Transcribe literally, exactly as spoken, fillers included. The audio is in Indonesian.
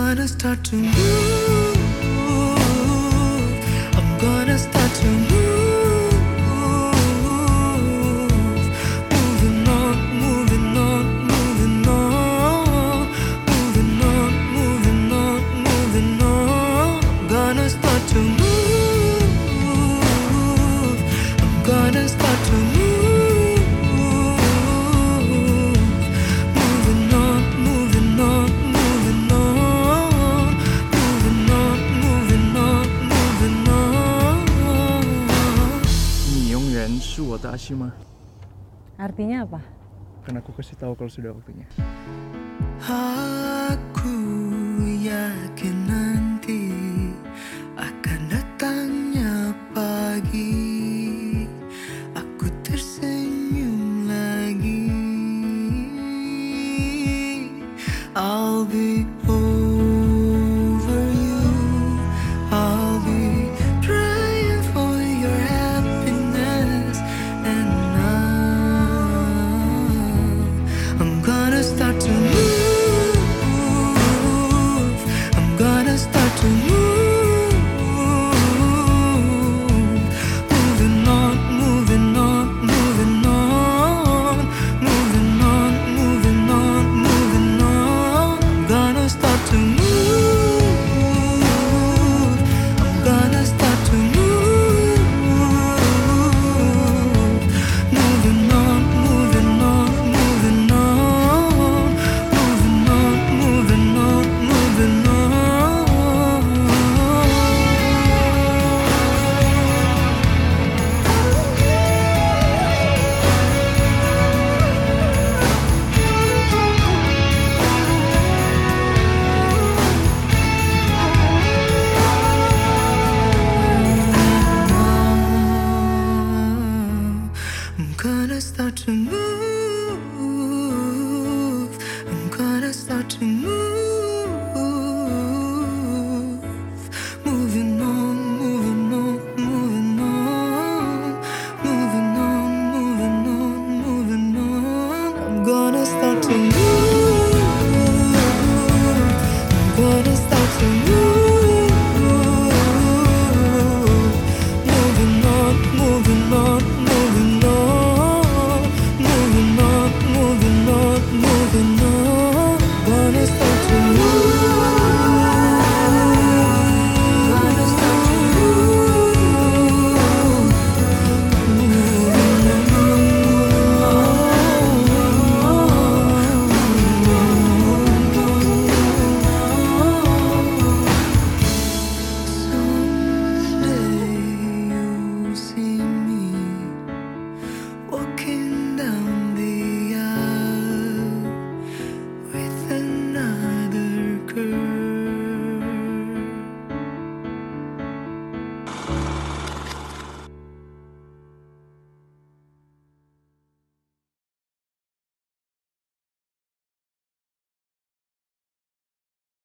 gonna start to move. I'm gonna start to move. Moving on, moving on, moving on. Moving on, moving on, moving on. Gonna start to move. I'm gonna start to move. Ashima. Artinya apa? Kan aku kasih tahu kalau sudah waktunya. Aku yakin nanti akan datangnya pagi. Aku tersenyum lagi. I'll be over you. I'll be praying for your happiness. And now I'm gonna start to move. I'm gonna start to move. Moving on, moving on, moving on. Moving on, moving on, moving on. I'm gonna start to move. I'm gonna start to move. Moving on, moving on, moving on. Moving on, moving on, moving on. I'm gonna start to move. I'm gonna start to move. Moving on, moving on, moving on. Moving on, moving on, moving on. I'm gonna start to move.